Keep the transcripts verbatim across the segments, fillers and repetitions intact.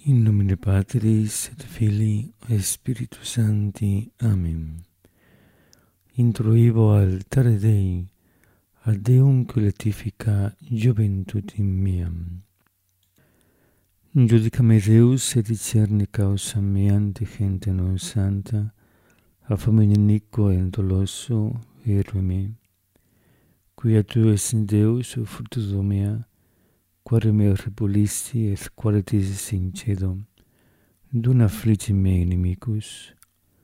In nomine Patris et Filii et Spiritus Sancti. Amen. Introibo altare Dei, ad Deum collectifica juventutem meam. Judicame Deus et discerne causam meam de gente non santa, a famine iniquo et doloso erue me. Quia tu es Deus fructus mea, quare me repulisti et quare tisis in cedum, dun affliggi me inimicus.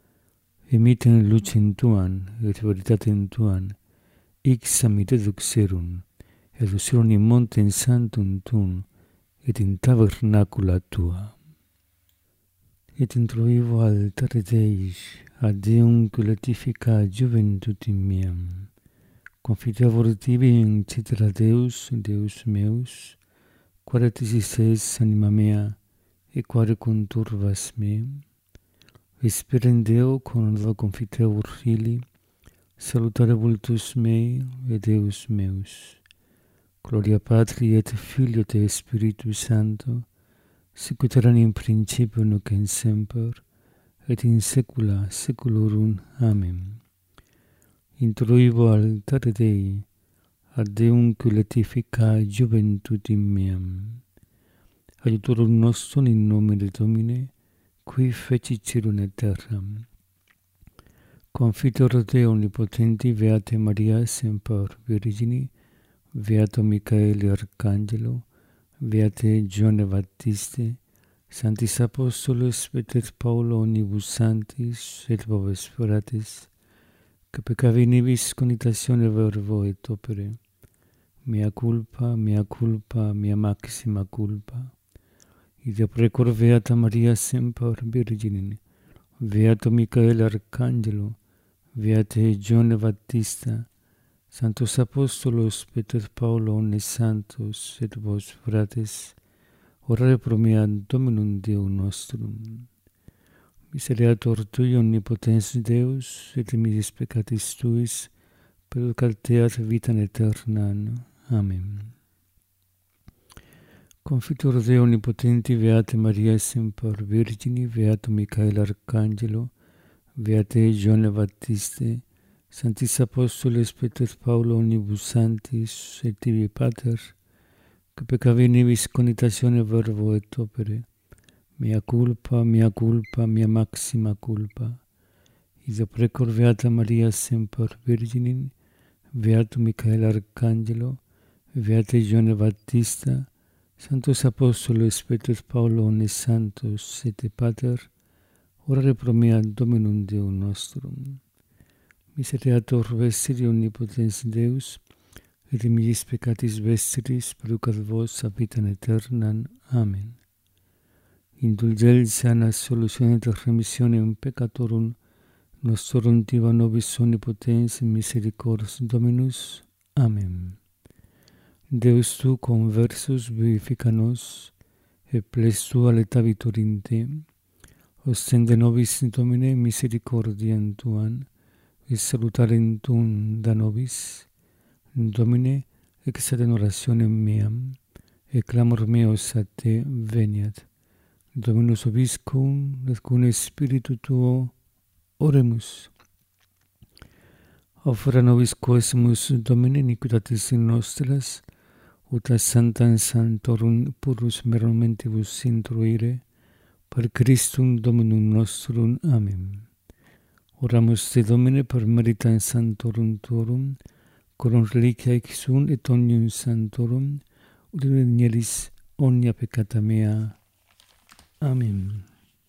Emiten lucem tuam et veritatem tuam, ixam id eduxerum, eduxerum in montem sanctum tuum, et in tabernacula tua. Et introivo altare Dei, ad Deum collectifica juventutem meam. Confitevor tibi in cetera Deus, Deus meus, quare tisis es anima mea, et quare conturbas me. Vesperen Deo quando confitevor Filii, salutare vultus mei et Deus meus. Gloria Patri et Filio et Spiritus Sancto, sic ut erat in principio nunc et semper, et in saecula saeculorum. Amen. Introibo altare Dei, ad Deum collectifica juventutem meam. Aiutorum nostrum in nomine Domini, qui fecit caelum et terram. Confitor Deo omnipotenti, Beate Maria semper Virgini, Beato Michael Arcangelo, Beate Johanne Baptiste, Sanctis Apostolos Peter Paulo omnibus sanctis et vobis fratres, que peccavi nibis conitatione verbo et opere. Mea culpa, mea culpa, mea maxima culpa. Id precor Beata Maria semper Virgine, Beato Michael Arcangelo, Beate Johanne Baptista, Sanctos Apostolos Peter Paulo omnes santos et vos fratres, orare pro mea Dominum Deum nostrum. Misereatur tui omnipotens Deus, et misis peccatis tuis, perducat vitam aeternam. Amen. Confitor Deo omnipotenti, Beate Maria semper Virgini, Beato Michael Arcangelo, Beate Johanne Baptiste, Sanctis Apostoles Peter Paulo omnibus sanctis et tibi Pater, que peccavi nibis conitatione verbo et opere. Mea culpa, mea culpa, mea maxima culpa. Id precor Beata Maria semper Virgine, Beato Michael Arcangelo, Beate Johanne Baptista, Sanctos Apostolos Peter Paulo omnes santos et Pater, orare pro mea Dominum Deum nostrum. Misereatur vestri omnipotens Deus, et misis peccatis vestris perducat vos a vitam aeternam. Amen. Indulgentia sana solutione et remissionem peccatorum nostrorum tiva nobis omnipotens misericors Dominus. Amen. Deus tu conversus vivifica nos, et ples tua letavitur in te, ostende nobis Domine misericordiam tuam, et salutarem tuum da nobis. Domine, exaudem orationem meam, et clamor meos a te veniat. Dominus vobiscum, et cum spiritu tuo, oremus. Offera nobis quesumus, Domine, iniquitatis nostras, ut a sanctam sanctorum purus mentibus intruire, per Christum Dominum nostrum. Amen. Oramus te, Domine, per meritam sanctorum tuorum, corum reliquia exum et omnium sanctorum, ut venieris omnia peccata mea. Amen.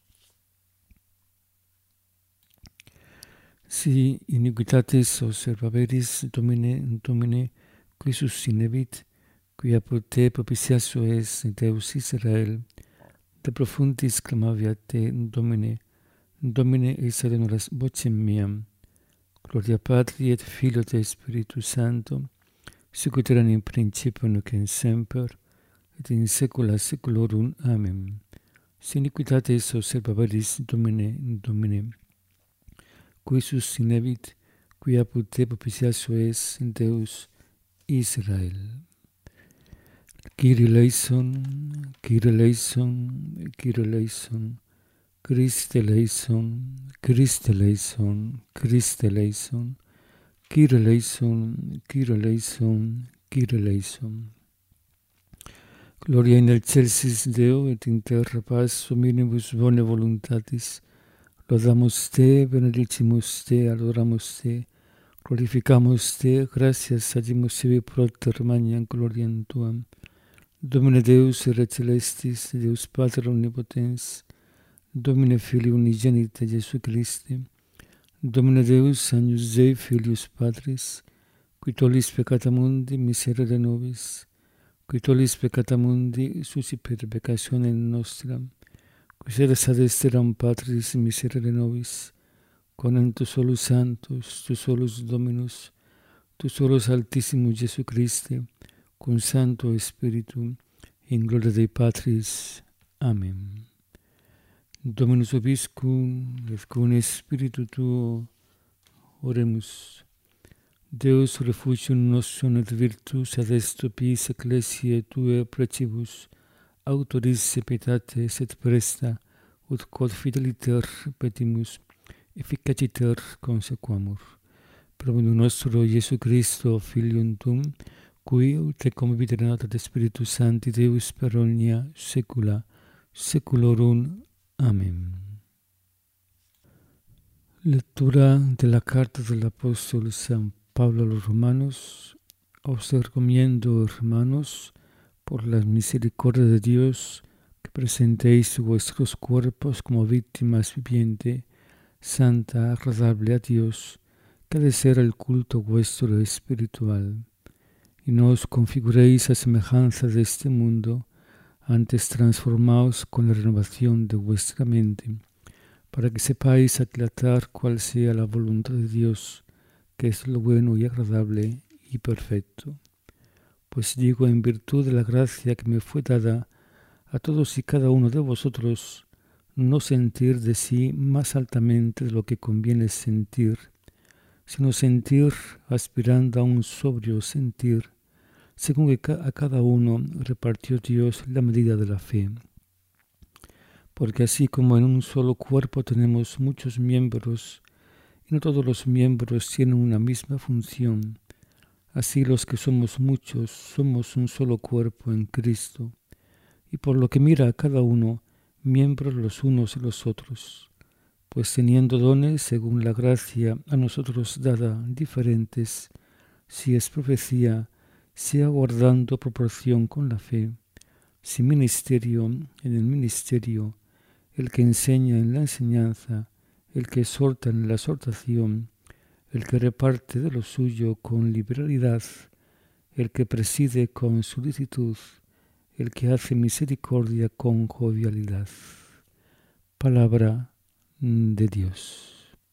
Si iniquitatis observaveris, Domine, Domine, qui suscinebit, quia pro te propitiatio es Deus Israel, de profundis clamavi a te, Domine, Domine, exaudem vocem meam. Gloria Patri et Filio et Spiritus Sancto, sic ut erat in principio nunc et semper, et in saecula saeculorum. Amen. Si iniquitatis observaveris, Domine, Domine, qui suscinebit, quia pro te propitiatio es Deus Israel. Kyrie eleison, Kyrie eleison, Kyrie eleison, Christe eleison, Christe eleison, Christe eleison, Kyrie eleison, Kyrie eleison, Kyrie eleison. Gloria in excelsis Deo et in terra paz hominibus bone voluntatis. Lodamos te, benedicimus te, adoramus te, glorificamus te, gratias agimus sibi propter magnam gloriam tuam. Domine Deus ere celestis, Deus Pater omnipotens, Domine Filii unigenite Jesu Christi, Domine Deus agnus Dei Filius Patris, qui tollis peccata mundi, miserere nobis, qui tollis peccata mundi, susciper peccationem nostram, qui sedes ad esteram Patris, miserere nobis, conent tu solus Sanctus, tu solus Dominus, tu solus Altissimus Jesu Christi, cum Sancto Spiritu, in gloria Dei Patris. Amen. Dominus vobiscum, et cum Spiritu tuo, oremus. Deus refugium nostrum et virtus ad esto piis ecclesiae tuae precibus, autorisse pietates et presta, ut quod fideliter petimus, efficaciter consequamur. Per omnium nostro Iesu Christo, Filium tuum, qui te conviterat ad Spiritu Sancti Deus per omnia saecula saeculorum. Amen. Lectura de la carta del apóstol San Pablo a los Romanos. Os recomiendo, hermanos, por la misericordia de Dios, que presentéis vuestros cuerpos como víctimas viviente, santa, agradable a Dios, que ha de ser el culto vuestro espiritual. Y no os configuréis a semejanza de este mundo, antes transformaos con la renovación de vuestra mente, para que sepáis aclarar cuál sea la voluntad de Dios, que es lo bueno y agradable y perfecto. Pues digo, en virtud de la gracia que me fue dada, a todos y cada uno de vosotros, no sentir de sí más altamente de lo que conviene sentir, sino sentir aspirando a un sobrio sentir, según que a cada uno repartió Dios la medida de la fe. Porque así como en un solo cuerpo tenemos muchos miembros, y no todos los miembros tienen una misma función, así los que somos muchos somos un solo cuerpo en Cristo, y por lo que mira a cada uno, miembros los unos de los otros, pues teniendo dones según la gracia a nosotros dada diferentes, si es profecía, sea guardando proporción con la fe, si ministerio, en el ministerio, el que enseña en la enseñanza, el que exhorta en la exhortación, el que reparte de lo suyo con liberalidad, el que preside con solicitud, el que hace misericordia con jovialidad. Palabra de Dios.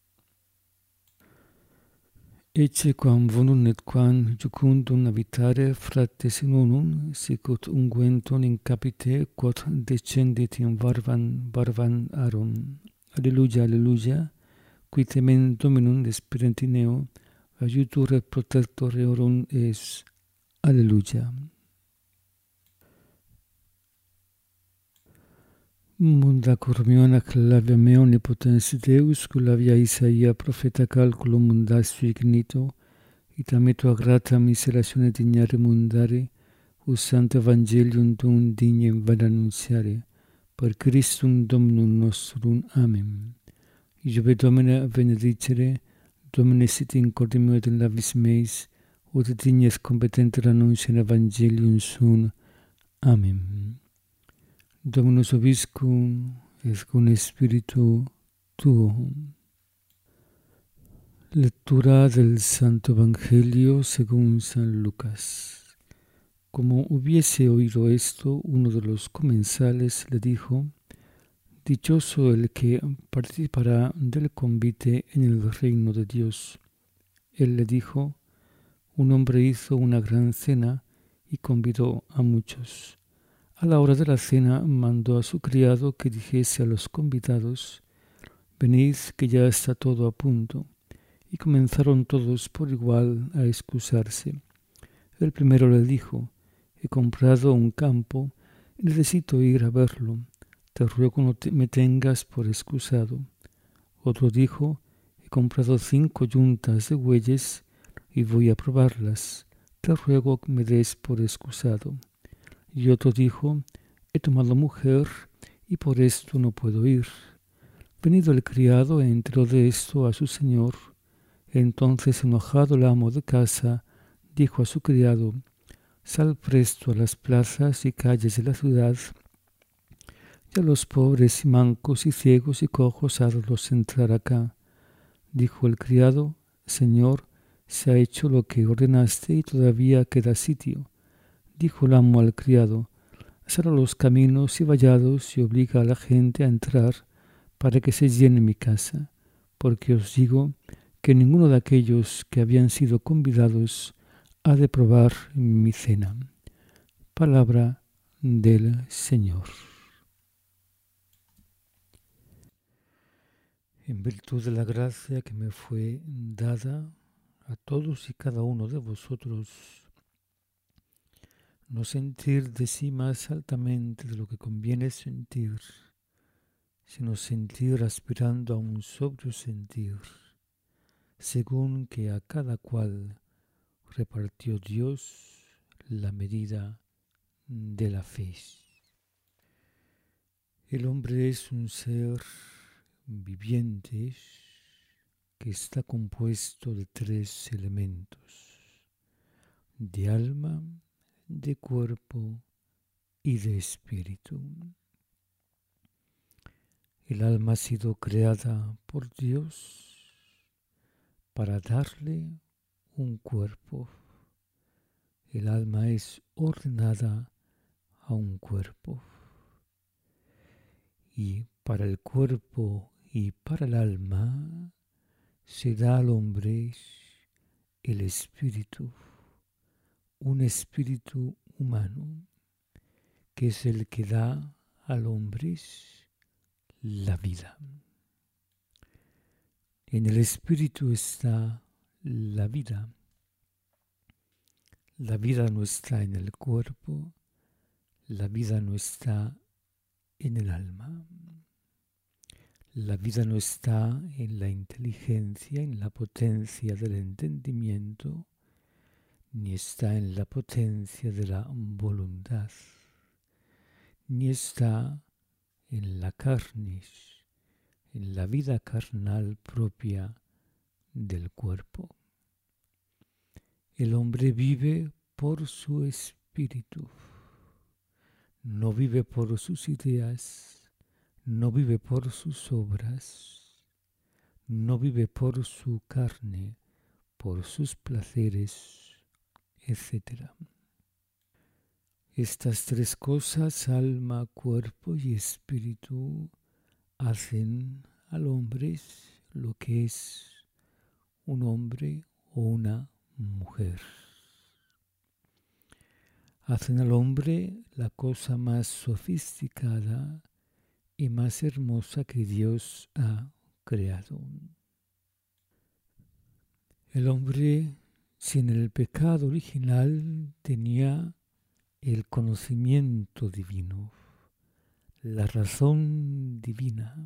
Ecce quam vonum et quam jucundum habitare frates in unum, sicut unguentum in capite quod descendit in varvan varvan arum. Alleluia, alleluia, qui temen Dominum Spiritus neo, aiutur et protector eorum es. Alleluia. Munda cormiona clavia me omnipotens Deus, culavia Isaia profeta calculo mundastri ignito, ita tua grata miseratione dignare mundare, us santo evangelium tuum dignem vada annunziare, per Christum Dominum nostrum. Amen. Iube Domine benedicere, Domine sit in cordem et in labis meis, ut dignes competenter annuntiam evangelium sum. Amen. Dominus vobiscum, et cum Spiritu tuo. Lectura del Santo Evangelio según San Lucas. Como hubiese oído esto, uno de los comensales le dijo: dichoso el que participará del convite en el reino de Dios. Él le dijo: un hombre hizo una gran cena y convidó a muchos. A la hora de la cena mandó a su criado que dijese a los convidados: venid, que ya está todo a punto. Y comenzaron todos por igual a excusarse. El primero le dijo: he comprado un campo y necesito ir a verlo. Te ruego no te, me tengas por excusado. Otro dijo, he comprado cinco yuntas de bueyes y voy a probarlas. Te ruego que me des por excusado. Y otro dijo, he tomado mujer y por esto no puedo ir. Venido el criado, enteró de esto a su señor. Entonces, enojado el amo de casa, dijo a su criado, sal presto a las plazas y calles de la ciudad, y a los pobres y mancos y ciegos y cojos hazlos entrar acá. Dijo el criado, Señor, se ha hecho lo que ordenaste y todavía queda sitio. Dijo el amo al criado, sal a los caminos y vallados y obliga a la gente a entrar para que se llene mi casa, porque os digo que ninguno de aquellos que habían sido convidados ha de probar mi cena. Palabra del Señor. En virtud de la gracia que me fue dada a todos y cada uno de vosotros, no sentir de sí más altamente de lo que conviene sentir, sino sentir aspirando a un sobrio sentir, según que a cada cual repartió Dios la medida de la fe. El hombre es un ser viviente que está compuesto de tres elementos, de alma, de cuerpo y de espíritu. El alma ha sido creada por Dios para darle un cuerpo. El alma es ordenada a un cuerpo. Y para el cuerpo y para el alma se da al hombre el espíritu, un espíritu humano, que es el que da al hombre la vida. En el espíritu está la vida. La vida no está en el cuerpo, la vida no está en el alma. La vida no está en la inteligencia, en la potencia del entendimiento, ni está en la potencia de la voluntad, ni está en la carne, en la vida carnal propia del cuerpo. El hombre vive por su espíritu, no vive por sus ideas, no vive por sus obras, no vive por su carne, por sus placeres, etcétera. Estas tres cosas, alma, cuerpo y espíritu, hacen al hombre lo que es un hombre o una mujer. Hacen al hombre la cosa más sofisticada y más hermosa que Dios ha creado. El hombre, sin el pecado original, tenía el conocimiento divino, la razón divina,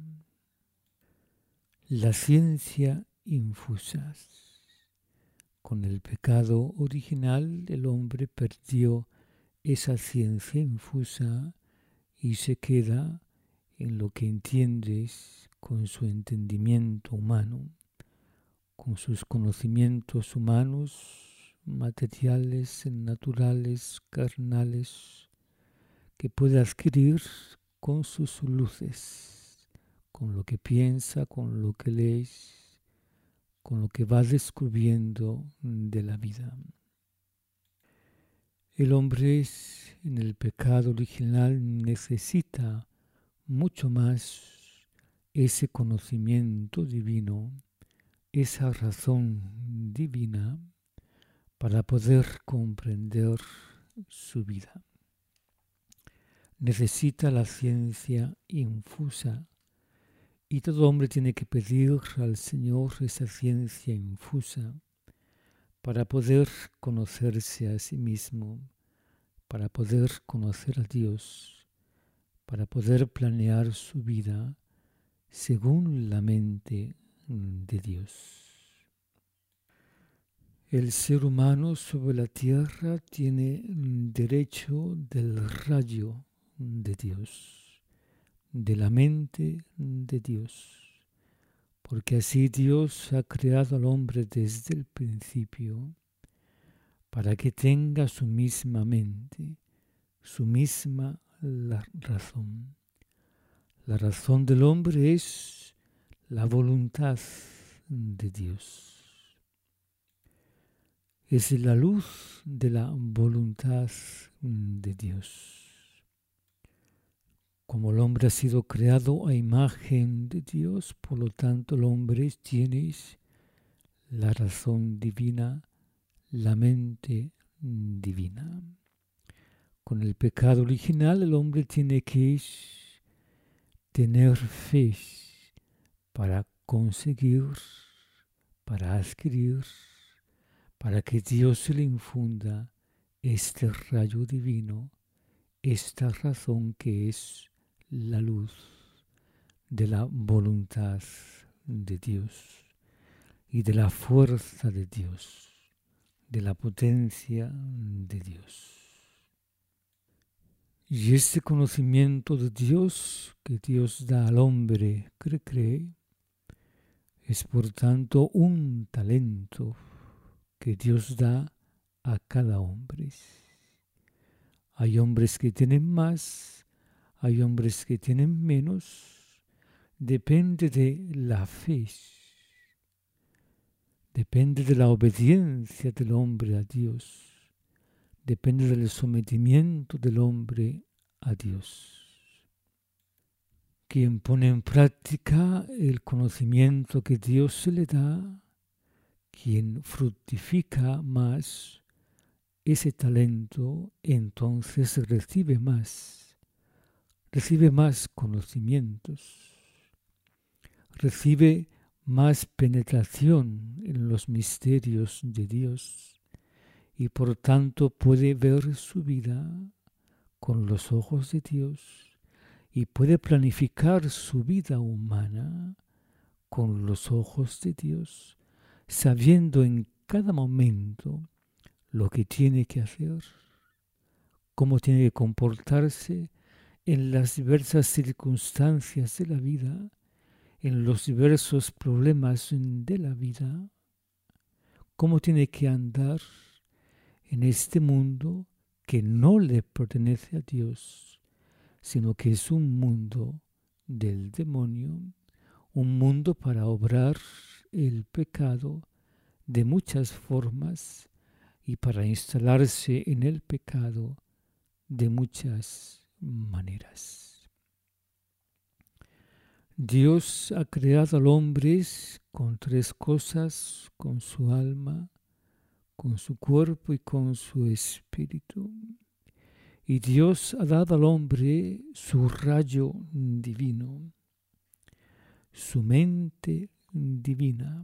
la ciencia infusa. Con el pecado original, el hombre perdió esa ciencia infusa y se queda en lo que entiendes con su entendimiento humano, con sus conocimientos humanos, materiales, naturales, carnales, que puede adquirir con sus luces, con lo que piensa, con lo que lee, con lo que va descubriendo de la vida. El hombre en el pecado original necesita mucho más ese conocimiento divino, esa razón divina para poder comprender su vida. Necesita la ciencia infusa y todo hombre tiene que pedir al Señor esa ciencia infusa para poder conocerse a sí mismo, para poder conocer a Dios, para poder planear su vida según la mente de Dios. El ser humano sobre la tierra tiene derecho del rayo de Dios, de la mente de Dios, porque así Dios ha creado al hombre desde el principio para que tenga su misma mente, su misma la razón. La razón del hombre es la voluntad de Dios. Es la luz de la voluntad de Dios. Como el hombre ha sido creado a imagen de Dios, por lo tanto el hombre tiene la razón divina, la mente divina. Con el pecado original el hombre tiene que tener fe para conseguir, para adquirir, para que Dios se le infunda este rayo divino, esta razón que es la luz de la voluntad de Dios y de la fuerza de Dios, de la potencia de Dios. Y este conocimiento de Dios que Dios da al hombre que cree es por tanto un talento que Dios da a cada hombre. Hay hombres que tienen más, hay hombres que tienen menos, depende de la fe, depende de la obediencia del hombre a Dios. Depende del sometimiento del hombre a Dios. Quien pone en práctica el conocimiento que Dios se le da, quien fructifica más ese talento, entonces recibe más, recibe más conocimientos, recibe más penetración en los misterios de Dios. Y por tanto puede ver su vida con los ojos de Dios y puede planificar su vida humana con los ojos de Dios, sabiendo en cada momento lo que tiene que hacer, cómo tiene que comportarse en las diversas circunstancias de la vida, en los diversos problemas de la vida, cómo tiene que andar en este mundo que no le pertenece a Dios, sino que es un mundo del demonio, un mundo para obrar el pecado de muchas formas y para instalarse en el pecado de muchas maneras. Dios ha creado al hombre con tres cosas, con su alma, con su cuerpo y con su espíritu. Y Dios ha dado al hombre su rayo divino, su mente divina,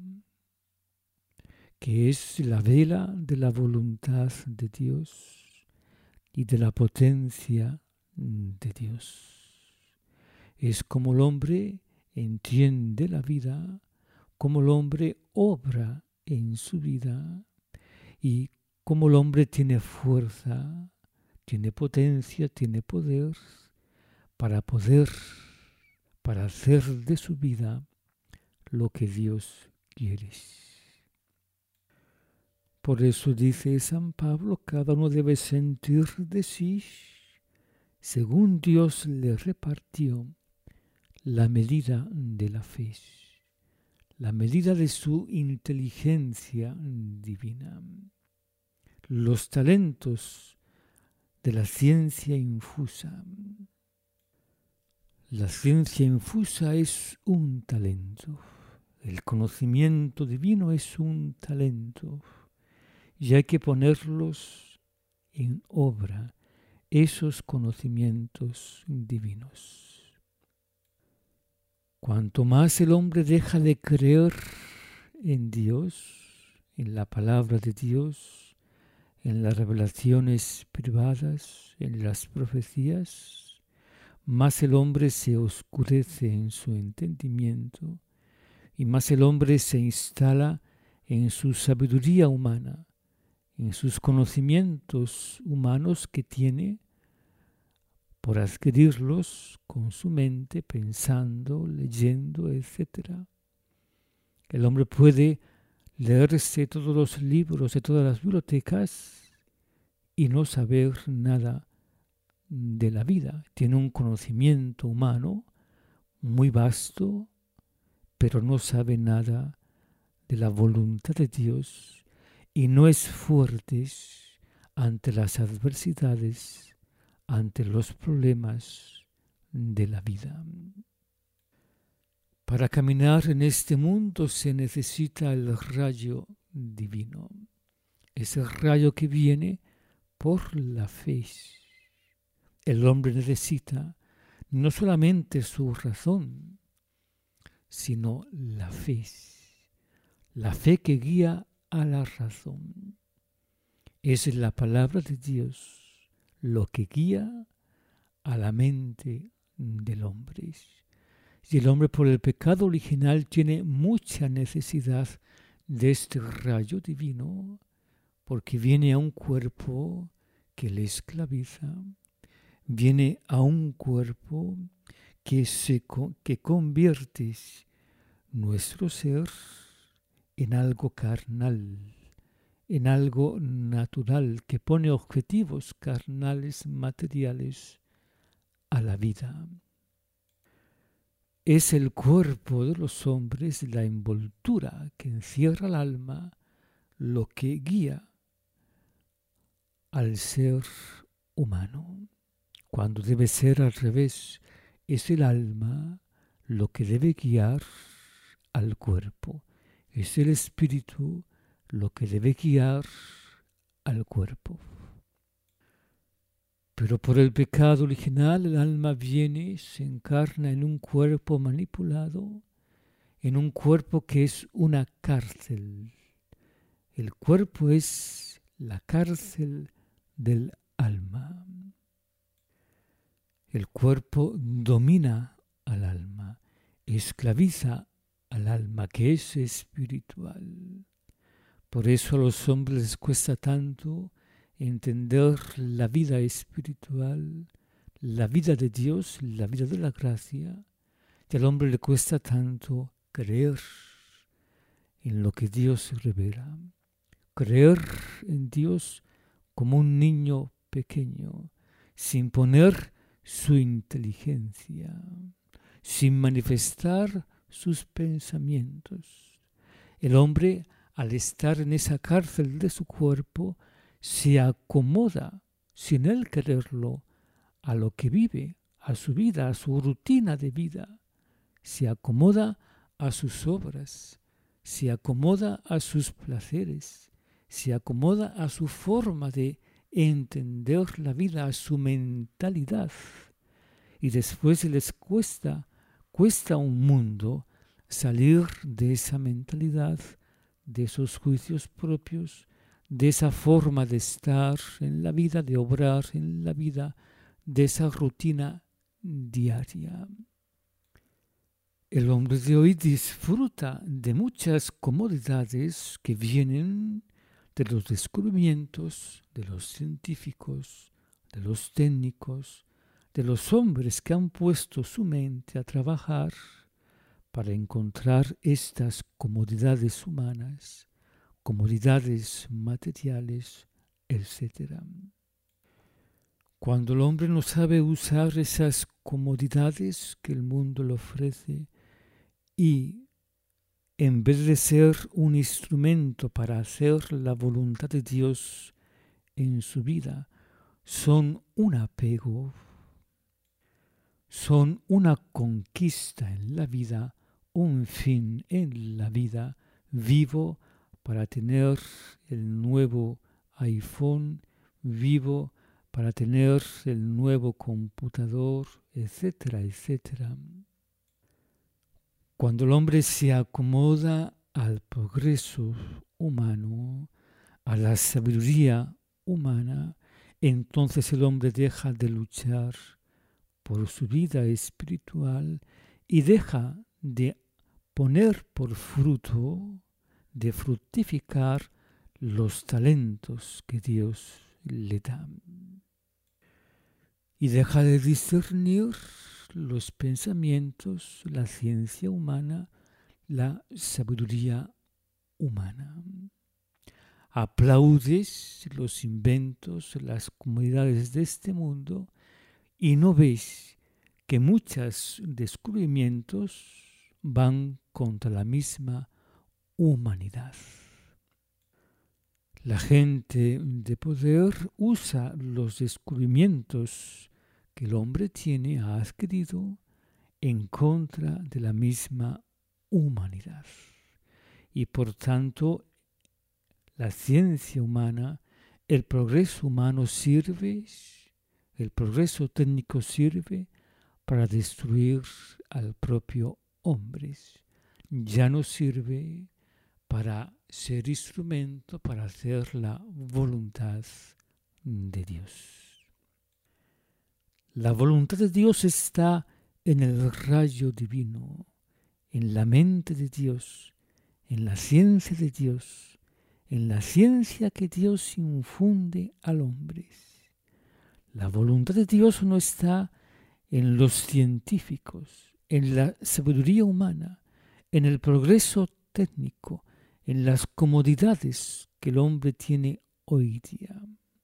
que es la vela de la voluntad de Dios y de la potencia de Dios. Es como el hombre entiende la vida, como el hombre obra en su vida, y como el hombre tiene fuerza, tiene potencia, tiene poder para poder, para hacer de su vida lo que Dios quiere. Por eso dice San Pablo, cada uno debe sentir de sí, según Dios le repartió, la medida de la fe, la medida de su inteligencia divina. Los talentos de la ciencia infusa. La ciencia infusa es un talento. El conocimiento divino es un talento. Y hay que ponerlos en obra, esos conocimientos divinos. Cuanto más el hombre deja de creer en Dios, en la palabra de Dios, en las revelaciones privadas, en las profecías, más el hombre se oscurece en su entendimiento y más el hombre se instala en su sabiduría humana, en sus conocimientos humanos que tiene por adquirirlos con su mente, pensando, leyendo, etcétera. El hombre puede leerse todos los libros de todas las bibliotecas y no saber nada de la vida. Tiene un conocimiento humano muy vasto, pero no sabe nada de la voluntad de Dios y no es fuerte ante las adversidades, ante los problemas de la vida. Para caminar en este mundo se necesita el rayo divino, ese rayo que viene por la fe. El hombre necesita no solamente su razón, sino la fe, la fe que guía a la razón. Es la palabra de Dios lo que guía a la mente del hombre. Y el hombre por el pecado original tiene mucha necesidad de este rayo divino, porque viene a un cuerpo que le esclaviza, viene a un cuerpo que, se, que convierte nuestro ser en algo carnal, en algo natural, que pone objetivos carnales, materiales a la vida. Es el cuerpo de los hombres, la envoltura que encierra el alma, lo que guía al ser humano, cuando debe ser al revés. Es el alma lo que debe guiar al cuerpo. Es el espíritu lo que debe guiar al cuerpo. Pero por el pecado original el alma viene, se encarna en un cuerpo manipulado, en un cuerpo que es una cárcel. El cuerpo es la cárcel del alma. El cuerpo domina al alma, esclaviza al alma que es espiritual. Por eso a los hombres les cuesta tanto entender la vida espiritual, la vida de Dios, la vida de la gracia, y al hombre le cuesta tanto creer en lo que Dios revela, creer en Dios como un niño pequeño, sin poner su inteligencia, sin manifestar sus pensamientos. El hombre, al estar en esa cárcel de su cuerpo, se acomoda, sin él quererlo, a lo que vive, a su vida, a su rutina de vida. Se acomoda a sus obras, se acomoda a sus placeres, se acomoda a su forma de entender la vida, a su mentalidad. Y después les cuesta, cuesta un mundo salir de esa mentalidad, de esos juicios propios, de esa forma de estar en la vida, de obrar en la vida, de esa rutina diaria. El hombre de hoy disfruta de muchas comodidades que vienen de los descubrimientos de los científicos, de los técnicos, de los hombres que han puesto su mente a trabajar para encontrar estas comodidades humanas, comodidades materiales, etcétera. Cuando el hombre no sabe usar esas comodidades que el mundo le ofrece y en vez de ser un instrumento para hacer la voluntad de Dios en su vida, son un apego, son una conquista en la vida, un fin en la vida, vivo para tener el nuevo iPhone, vivo para tener el nuevo computador, etcétera, etcétera. Cuando el hombre se acomoda al progreso humano, a la sabiduría humana, entonces el hombre deja de luchar por su vida espiritual y deja de poner por fruto, de fructificar los talentos que Dios le da. Y deja de discernir los pensamientos, la ciencia humana, la sabiduría humana. Aplaudes los inventos, las comodidades de este mundo y no ves que muchos descubrimientos van contra la misma humanidad. La gente de poder usa los descubrimientos que el hombre tiene, ha adquirido, en contra de la misma humanidad. Y por tanto, la ciencia humana, el progreso humano sirve, el progreso técnico sirve para destruir al propio hombre. Ya no sirve para ser instrumento para hacer la voluntad de Dios. La voluntad de Dios está en el rayo divino, en la mente de Dios, en la ciencia de Dios, en la ciencia que Dios infunde al hombre. La voluntad de Dios no está en los científicos, en la sabiduría humana, en el progreso técnico, en las comodidades que el hombre tiene hoy día.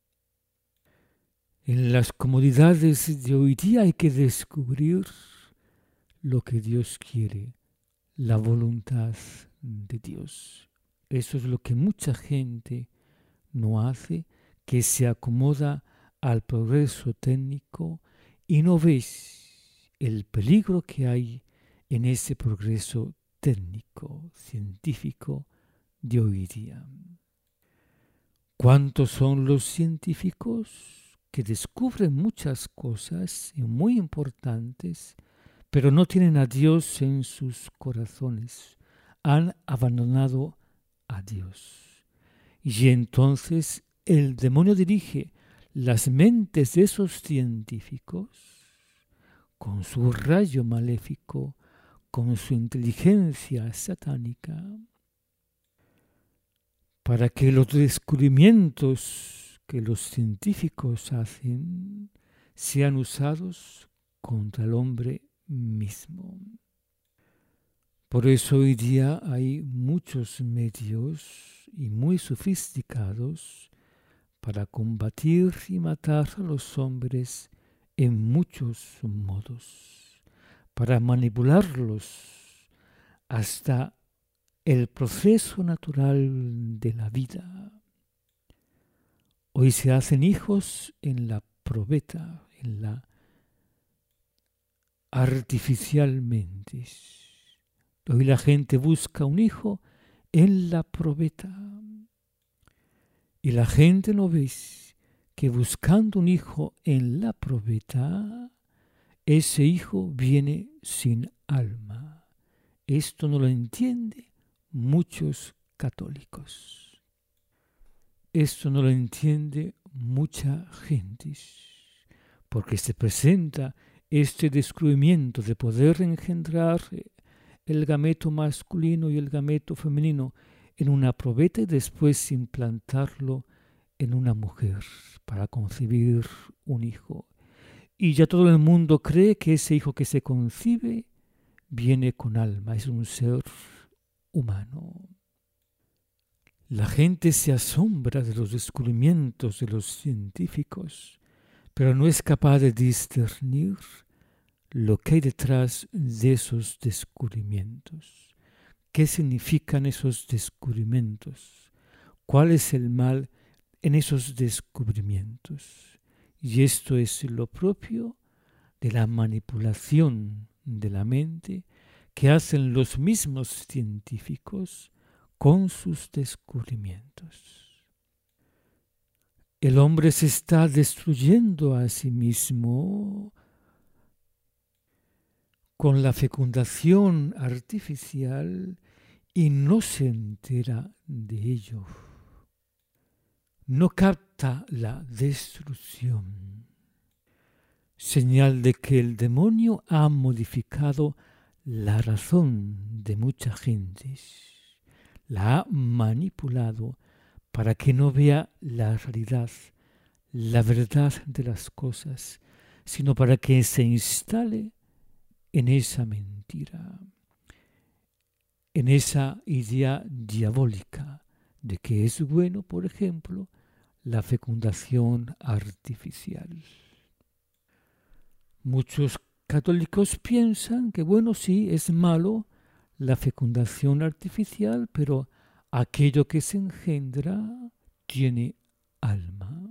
En las comodidades de hoy día hay que descubrir lo que Dios quiere, la voluntad de Dios. Eso es lo que mucha gente no hace, que se acomoda al progreso técnico y no ves el peligro que hay en ese progreso técnico, científico de hoy día. ¿Cuántos son los científicos que descubren muchas cosas muy importantes, pero no tienen a Dios en sus corazones? Han abandonado a Dios. Y entonces el demonio dirige las mentes de esos científicos con su rayo maléfico, con su inteligencia satánica, para que los descubrimientos que los científicos hacen sean usados contra el hombre mismo. Por eso hoy día hay muchos medios y muy sofisticados para combatir y matar a los hombres en muchos modos, para manipularlos hasta el proceso natural de la vida. Hoy se hacen hijos en la probeta, en la artificialmente. Hoy la gente busca un hijo en la probeta. Y la gente no ve que buscando un hijo en la probeta, ese hijo viene sin alma. Esto no lo entiende muchos católicos. Esto no lo entiende mucha gente, porque se presenta este descubrimiento de poder engendrar el gameto masculino y el gameto femenino en una probeta y después implantarlo en una mujer para concebir un hijo. Y ya todo el mundo cree que ese hijo que se concibe viene con alma, es un ser humano. La gente se asombra de los descubrimientos de los científicos, pero no es capaz de discernir lo que hay detrás de esos descubrimientos. ¿Qué significan esos descubrimientos? ¿Cuál es el mal en esos descubrimientos? Y esto es lo propio de la manipulación de la mente que hacen los mismos científicos con sus descubrimientos. El hombre se está destruyendo a sí mismo con la fecundación artificial y no se entera de ello. No capta hasta la destrucción. Señal de que el demonio ha modificado la razón de mucha gente, la ha manipulado para que no vea la realidad, la verdad de las cosas, sino para que se instale en esa mentira, en esa idea diabólica de que es bueno, por ejemplo, la fecundación artificial. Muchos católicos piensan que, bueno, sí, es malo la fecundación artificial, pero aquello que se engendra tiene alma.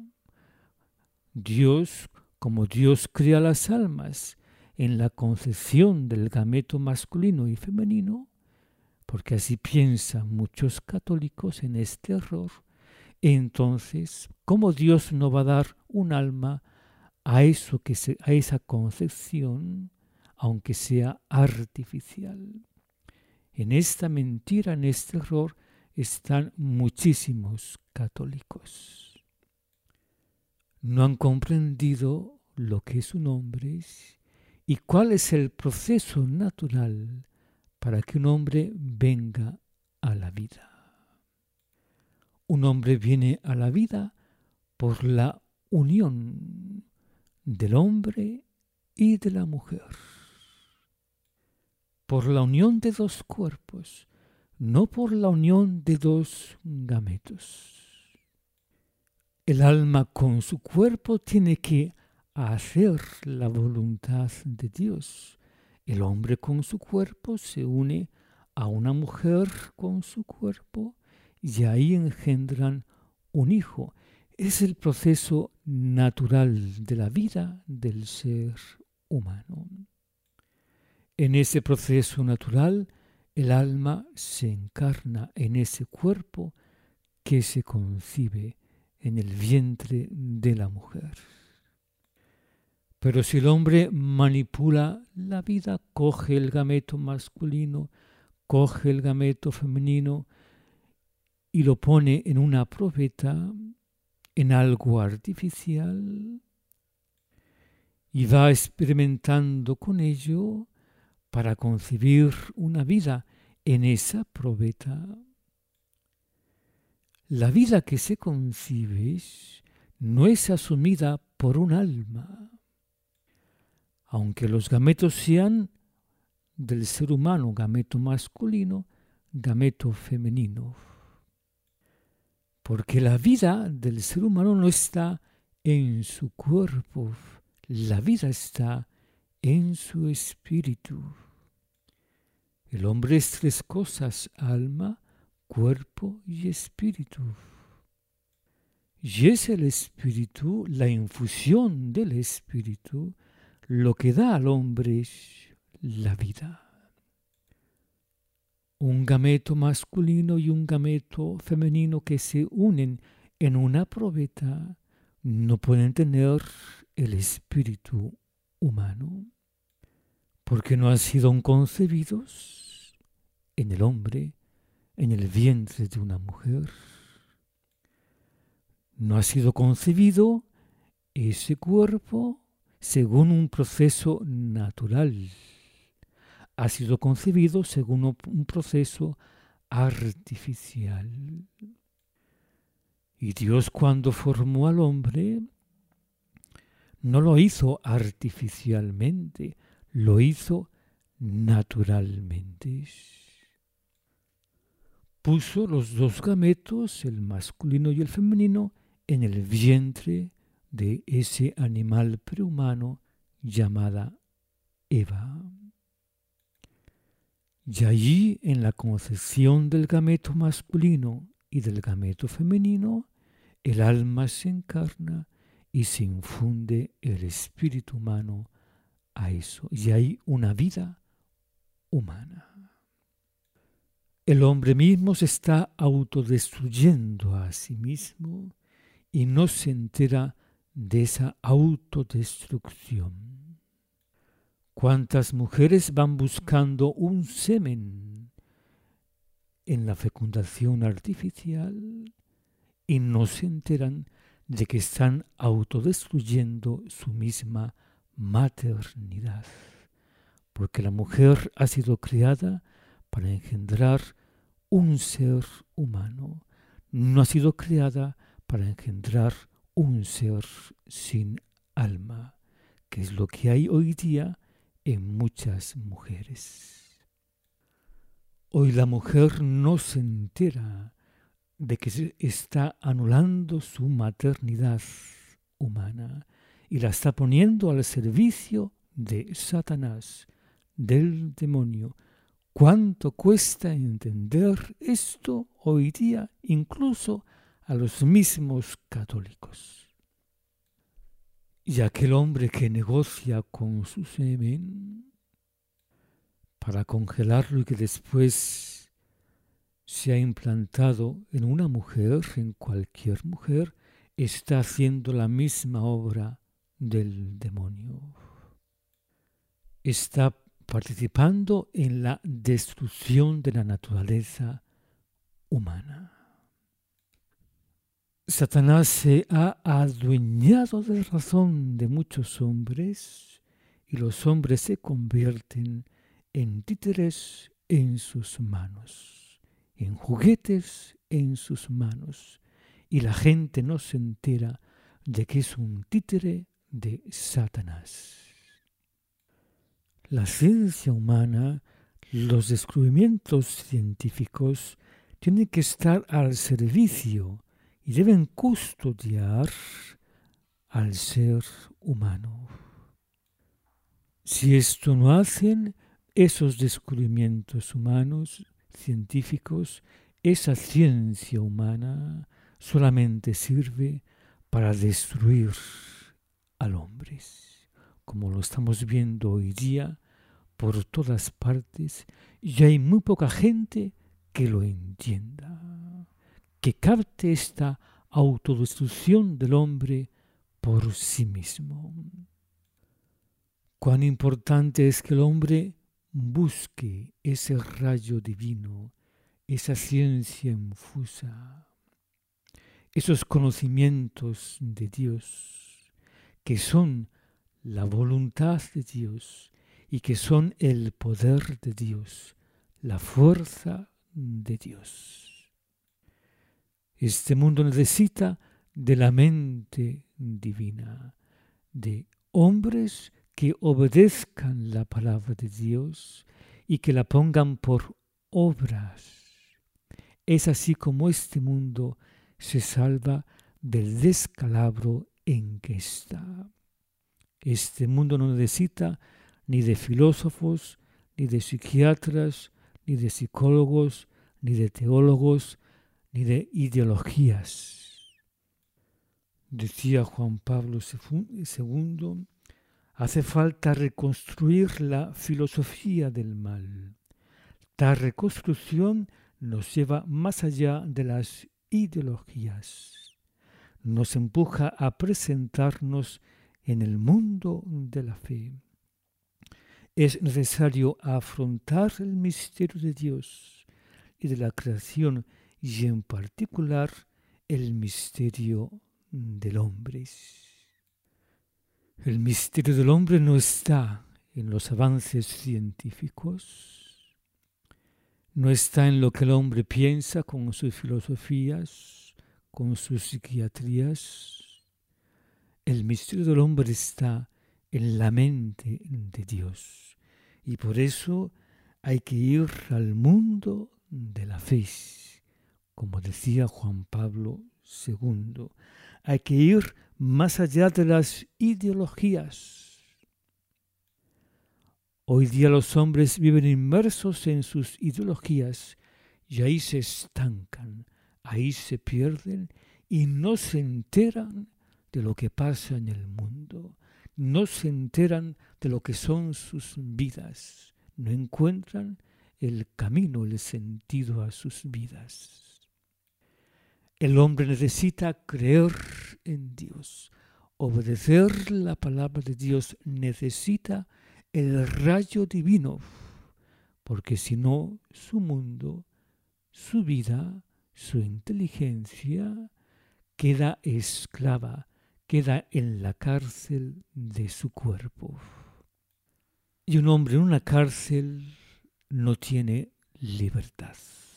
Dios, como Dios crea las almas en la concepción del gameto masculino y femenino, porque así piensan muchos católicos en este error, entonces, ¿cómo Dios no va a dar un alma a eso que se, a esa concepción, aunque sea artificial? En esta mentira, en este error, están muchísimos católicos. No han comprendido lo que es un hombre y cuál es el proceso natural para que un hombre venga a la vida. Un hombre viene a la vida por la unión del hombre y de la mujer. Por la unión de dos cuerpos, no por la unión de dos gametos. El alma con su cuerpo tiene que hacer la voluntad de Dios. El hombre con su cuerpo se une a una mujer con su cuerpo y ahí engendran un hijo. Es el proceso natural de la vida del ser humano. En ese proceso natural, el alma se encarna en ese cuerpo que se concibe en el vientre de la mujer. Pero si el hombre manipula la vida, coge el gameto masculino, coge el gameto femenino y lo pone en una probeta, en algo artificial, y va experimentando con ello para concebir una vida en esa probeta. La vida que se concibe no es asumida por un alma, aunque los gametos sean del ser humano, gameto masculino, gameto femenino. Porque la vida del ser humano no está en su cuerpo, la vida está en su espíritu. El hombre es tres cosas: alma, cuerpo y espíritu. Y es el espíritu, la infusión del espíritu, lo que da al hombre la vida. Un gameto masculino y un gameto femenino que se unen en una probeta no pueden tener el espíritu humano, porque no han sido concebidos en el hombre, en el vientre de una mujer. No ha sido concebido ese cuerpo según un proceso natural. Ha sido concebido según un proceso artificial. Y Dios, cuando formó al hombre, no lo hizo artificialmente, lo hizo naturalmente. Puso los dos gametos, el masculino y el femenino, en el vientre de ese animal prehumano llamada Eva. Y allí, en la concepción del gameto masculino y del gameto femenino, el alma se encarna y se infunde el espíritu humano a eso. Y hay una vida humana. El hombre mismo se está autodestruyendo a sí mismo y no se entera de esa autodestrucción. ¿Cuántas mujeres van buscando un semen en la fecundación artificial y no se enteran de que están autodestruyendo su misma maternidad, porque la mujer ha sido creada para engendrar un ser humano, no ha sido creada para engendrar un ser sin alma, que es lo que hay hoy día en muchas mujeres. Hoy la mujer no se entera de que se está anulando su maternidad humana y la está poniendo al servicio de Satanás, del demonio. ¿Cuánto cuesta entender esto hoy día, incluso a los mismos católicos? Y aquel hombre que negocia con su semen para congelarlo y que después se ha implantado en una mujer, en cualquier mujer, está haciendo la misma obra del demonio. Está participando en la destrucción de la naturaleza humana. Satanás se ha adueñado de razón de muchos hombres y los hombres se convierten en títeres en sus manos, en juguetes en sus manos, y la gente no se entera de que es un títere de Satanás. La ciencia humana, los descubrimientos científicos tienen que estar al servicio y deben custodiar al ser humano. Si esto no hacen, esos descubrimientos humanos, científicos, esa ciencia humana solamente sirve para destruir al hombre, como lo estamos viendo hoy día por todas partes, y hay muy poca gente que lo entienda, que capte esta autodestrucción del hombre por sí mismo. Cuán importante es que el hombre busque ese rayo divino, esa ciencia infusa, esos conocimientos de Dios, que son la voluntad de Dios y que son el poder de Dios, la fuerza de Dios. Este mundo necesita de la mente divina, de hombres que obedezcan la palabra de Dios y que la pongan por obras. Es así como este mundo se salva del descalabro en que está. Este mundo no necesita ni de filósofos, ni de psiquiatras, ni de psicólogos, ni de teólogos, ni de ideologías. Decía Juan Pablo segundo, hace falta reconstruir la filosofía del mal. Tal reconstrucción nos lleva más allá de las ideologías. Nos empuja a presentarnos en el mundo de la fe. Es necesario afrontar el misterio de Dios y de la creación y en particular el misterio del hombre. El misterio del hombre no está en los avances científicos, no está en lo que el hombre piensa con sus filosofías, con sus psiquiatrías. El misterio del hombre está en la mente de Dios y por eso hay que ir al mundo de la fe, como decía Juan Pablo segundo. Hay que ir más allá de las ideologías. Hoy día los hombres viven inmersos en sus ideologías y ahí se estancan, ahí se pierden y no se enteran de lo que pasa en el mundo, no se enteran de lo que son sus vidas, no encuentran el camino, el sentido a sus vidas. El hombre necesita creer en Dios, obedecer la palabra de Dios, necesita el rayo divino, porque si no, su mundo, su vida, su inteligencia queda esclava, queda en la cárcel de su cuerpo. Y un hombre en una cárcel no tiene libertad.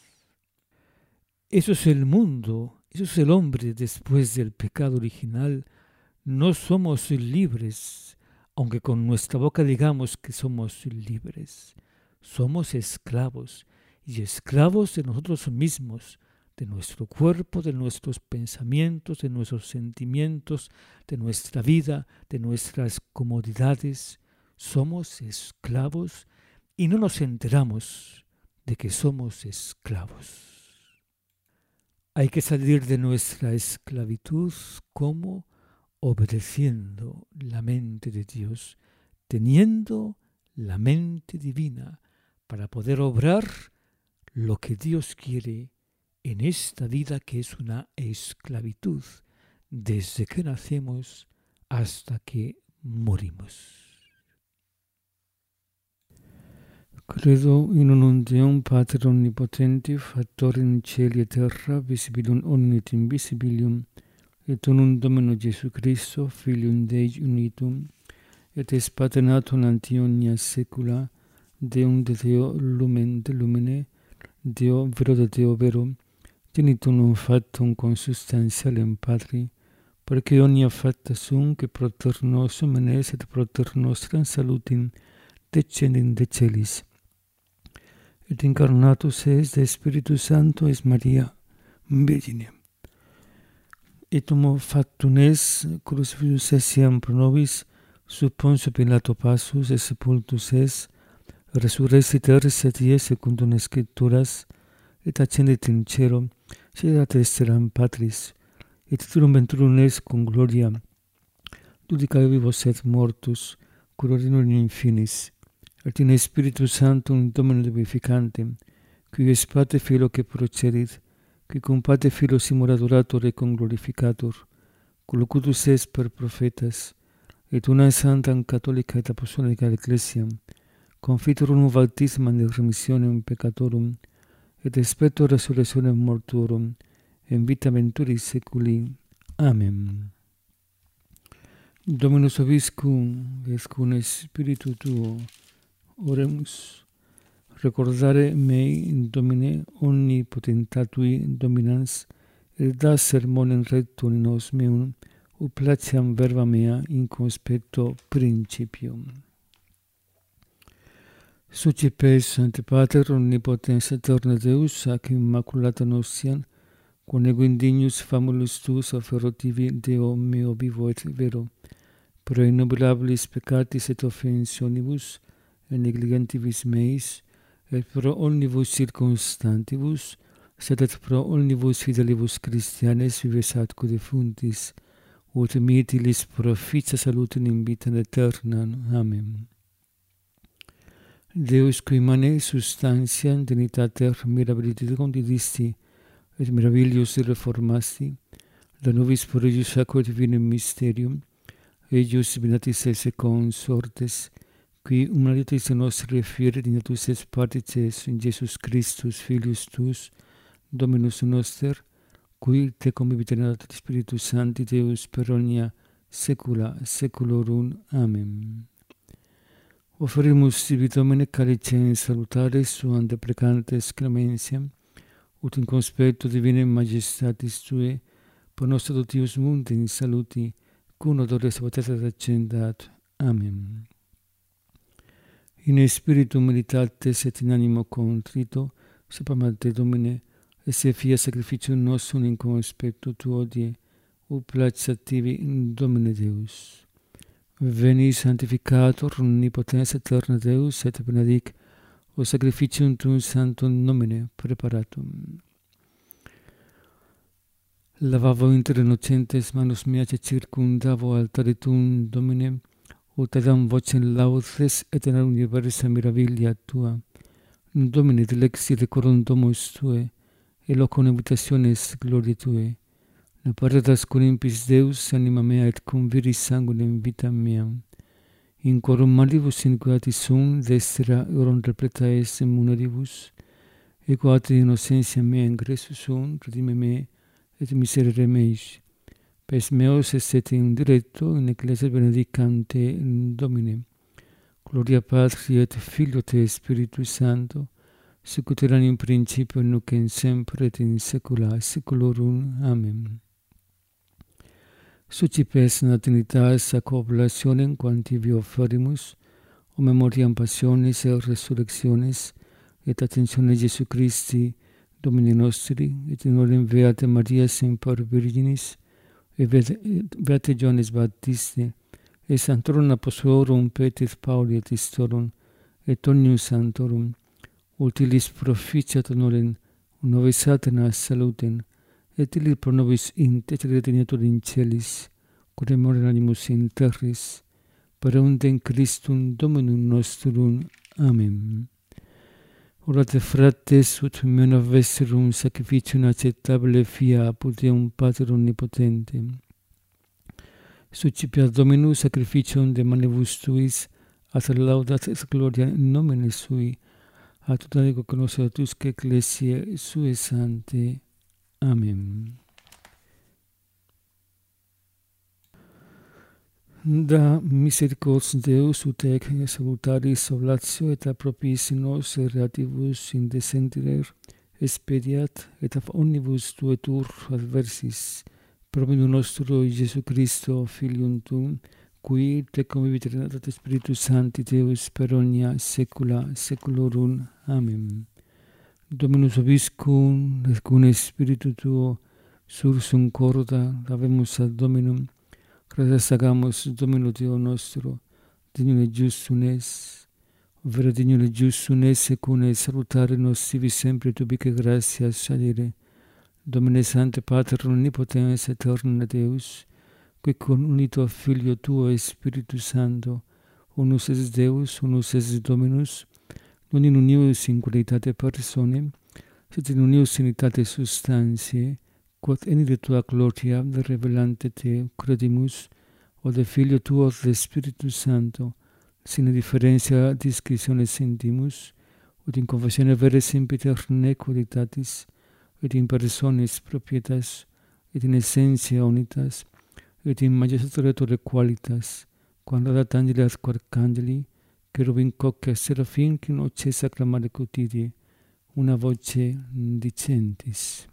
Eso es el mundo, eso es el hombre después del pecado original. No somos libres, aunque con nuestra boca digamos que somos libres. Somos esclavos, y esclavos de nosotros mismos, de nuestro cuerpo, de nuestros pensamientos, de nuestros sentimientos, de nuestra vida, de nuestras comodidades. Somos esclavos y no nos enteramos de que somos esclavos. Hay que salir de nuestra esclavitud como obedeciendo la mente de Dios, teniendo la mente divina para poder obrar lo que Dios quiere en esta vida que es una esclavitud desde que nacemos hasta que morimos. Credo in unum Deum Pater Omnipotenti, Factor in cieli et terra, visibilum omnit invisibilium, et unum Domino Jesu Christo, Filium Dei unitum, et es Pater natum ante omnia saecula, Deum de Deo lumen de lumine, Deo vero de Deo vero, genitum non factum consubstantialem Patri, perque omnia facta sunt, que proter nostrum enes et proter nostram salutim descendit de celis. Et incarnatus es de Spiritus Sancto es Maria Virgine. Et homo factum es crucifixus essiam pro nobis, sub Pontio Pilato passus et sepultus es, resurrexit tertia die secundum Scripturas, et ascendit in cielo, sedat esteram Patris, et titulam venturum es cum gloria, judicae vivos et mortus, curorino in infinis, et in Spiritus Sanctum Domino vivificantem, qui es Pater Filio que procedit, qui cum Pater Filio simul adorator et cum glorificator, cum locutus est per prophetas, et una sanctam catholica et apostolica ecclesiam, confitur unum baptismam de remissionem peccatorum, et spector resurrectionem mortuorum, in vita venturis saeculi. Amen. Dominus vobiscum, et cum spiritu tuo. Oremus. Recordare mei, Domine, omnipotentatui dominans, et da sermonem rectum in os meum, ut placeam verba mea in conspecto principium. Sucipes ante Pater omnipotens aeterna Deus, ac immaculata nostiam, quam ego indignus famulus tuus offerotivi Deo meo vivo et vero, pro innobilabilis peccatis et offensionibus, et negligentibus meis, et pro omnibus circumstantibus, sed et pro omnibus fidelibus Christianes vives atque defuntis, ut mitilis proficia salutem in vitam aeternam. Amen. Deus qui mane substantiam dignitater mirabilitate condidisti, et mirabillius reformasti, da nobis prodigius aquae divinum mysterium, eius binatis esse consortes, qui humanitas nostri refiere dignatus est partices in Jesus Christus, Filius tuus, Dominus noster, qui te conviviterat Spiritus Sancti Deus per omnia saecula saeculorum. Amen. Offerimus sibi Domine calicem salutares suam deprecantes clementiam, ut in conspecto divinae majestatis Tuae, per nostro Deus mundi in saluti, cum odore sabatas accendat. Amen. In spiritu militates et in animo contrito, sapam te Domine, esse fia sacrificium nostrum in conspecto Tuo die, ut placeat tibi in Domine Deus. Veni sanctificator omnipotens aeterna Deus, et benedic o sacrificium tuum sanctum nomine preparatum. Lavavo inter innocentes manus meas et circundavo altare tuum, Domine, ut adam vocem laudes et in universa mirabilia Tua. Domine dilexi decorum domus Tuae, et locum habitationes gloriae Tuae. Ne paratas cum impis Deus, anima mea, et cum viris sanguinem vitam meam. In quorum malibus inquietis sum, destera eorum repleta est in munieribus, equate innocentiam mea ingressus sum, redime me, et miserere meis. pes meos esset in diretto in ecclesia benedicante Domine. Gloria Patri et Filio et Spiritus Sancto, sic ut erat in principio nunc et semper et in saecula saeculorum. Amen. Succipes natalitatis ac oblationem quantivi offerimus, o memoriam passionis et resurrectionis, et attentiones Jesu Christi, Domini nostri, et in orem Beata Maria semper Virginis, et Beate Johannes Baptiste, et Sanctorum Apostolorum Petris Pauli et Istorum, et omnium sanctorum, utilis proficiat honorem, nobis Satanas salutem, et illi pro nobis intercedere teniatur in celis, quod memoriam animus in terris, per undem Christum Dominum nostrum. Amen. Orate frates, ut mena vesterum sacrificium acceptabile fia apud Deum Pater omnipotentem. Succipiat Dominus sacrificium de manibus tuis, at laudat et gloria in nomine sui, at ut adico connoscetusque ecclesiae sue sante. Amen. Da misericordias Deus ut ec salutaris oblatio et appropriis nos reatibus indescendere expediat et af omnibus tuetur adversis per omnium nostro Iesu Christo Filium tuum, qui te convivit et Spiritus Sancti Deus per omnia saecula saeculorum. Amen. Dominus vobiscum et cum spiritu tuo sursum corda habemus ad Dominum. Gratias agamus Domino Deo nostro, dignum et justum es, vera dignum et justum es, secune salutare nos sivi sempre tubique gratias salire. Domine Sancte Pater omnipotens aeterna Deus, qui con unito Filio tuo et Spiritus Sancto, unus es Deus, unus es Dominus, non in unius in qualitate personae, sed in unius in unitate substantiae, quod enire tua gloria revelante te credimus, o de Filio tuo de Spiritus Sancto, sine differentia discretione sentimus, ut in confessione vere sempiter nequalitatis, et in personis propietas, et in essentia unitas, et in majestatere qualitas, quam laudat angeli ad arcangeli, cherubim coque serafim qui noces acclamare cotidie, una voce dicentis.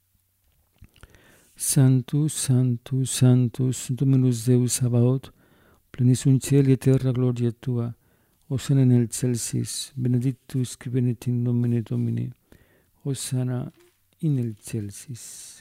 Sanctus, Sanctus, Sanctus, Dominus Deus Sabaoth, plenis in caeli et terra gloria tua, Hosanna in excelsis, benedictus qui venit in nomine Domini, Hosanna in excelsis.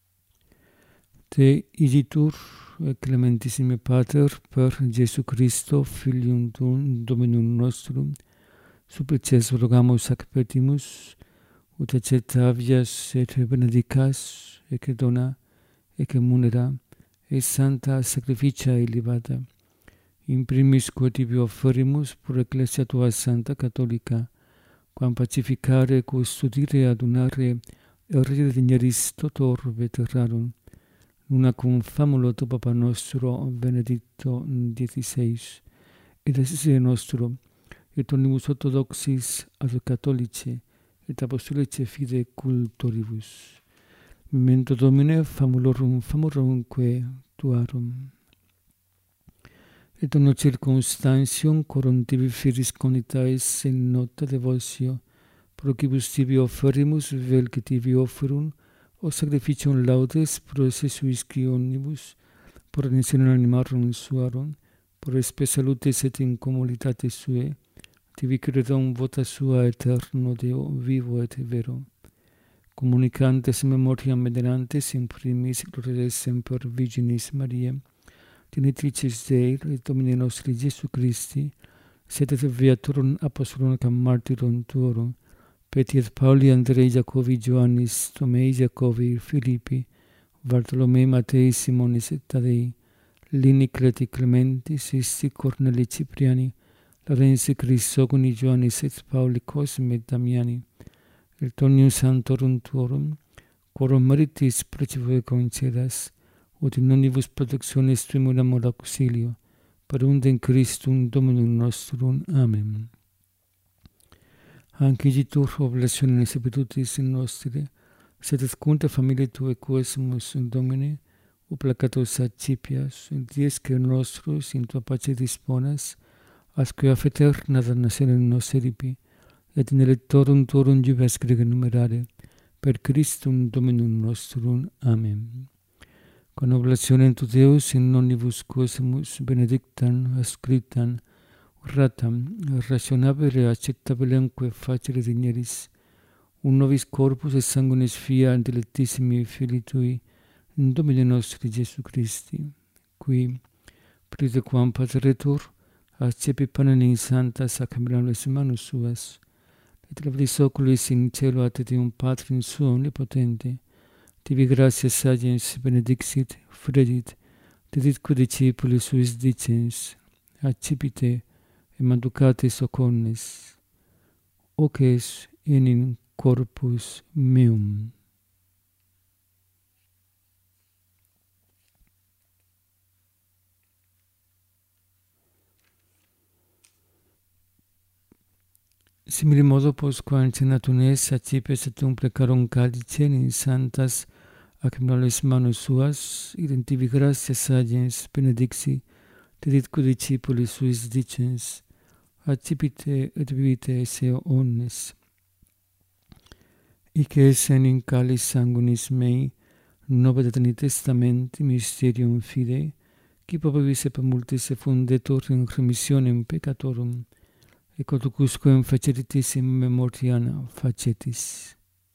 Te igitur, clementissime Pater, per Jesu Christo, Filium tuum, Dominum nostrum, supplices rogamus ac petimus, ut acceptavias et benedicas, ec dona, ec munera, et santa sacrificia elevata, in primis quod tibi offerimus pro ecclesia tua santa catholica, quam pacificare, custodire, adunare, et regere digneris totor veterarum, una cum famulo tu Papa nostro Benedicto diciseis, et assisere nostro, et omnibus orthodoxis ad catholice, et apostolice fide cultoribus. Memento Domine famulorum famorumque tuarum. Et omno circumstantium corum tibi firis conitais in nota devotio, pro quibus tibi offerimus vel que tibi offerum, o sacrificium laudes pro esse suisci omnibus, pro redentionem animarum suarum, pro spe salutis et in communitate sue, tibi credam vota sua eterno Deo vivo et vero. Communicantes memoriam venerantes in primis gloriae semper Virginis Mariae, Genitricis Dei et Domini nostri Jesu Christi, sed et viatorum apostolorum et martyrum tuorum, Petri et Pauli, Andrei, Jacobi, Ioannis, Tomei, Jacobi, Filippi, Bartolomei, Matei, Simonis et Tadei, Lini, Creti, Clementis, Isti, Corneli, Cipriani, Larensi, Crisogoni, Ioannis et Pauli, Cosme et Damiani, et omnium sanctorum tuorum, quorum meritis precipue concedas, ut in omnibus protectionis tuum amor auxilio, per undem Christum Dominum nostrum. Amen. Anche igitur oblationem sepitutis in nostre, sed et cunte familiae tuae quesumus in Domine, o placatus accipias, in dies que nostros in tua pace disponas, asque af eterna damnatione nos eripi, et in electorum tuorum jubes grega numerare, per Christum Dominum nostrum. Amen. Con oblationem tu Deus in nonnibus quesumus benedictam, ascriptam, ratam, rationabile acceptabilemque facere digneris, un nobis corpus et sanguinis fia intellectissimi Filii Tui, in Domine nostri Jesu Christi, qui, pride quam pateretur, accepi panem in santa sacramentales manus suas, et levis oculis in cielo ad Deum Patrim suo omnipotente, tibi gratia sagens benedixit, fredit, deditque discipulis suis dicens, accipite et manducate socornes, hoc es in corpus meum. Simili modo postquam cenatum es, accipes et tum plecarum caldicem in santas acrimales manus suas, idem gratia sagens benedixi, deditque discipulis suis dicens, accipite et vivite esse omnes. Hic es in calis sanguinis mei, nobis et in testamenti mysterium fidei, qui popibus et multis fundetur in remissionem peccatorum, et quodusquam faceritis in memoriam facetis.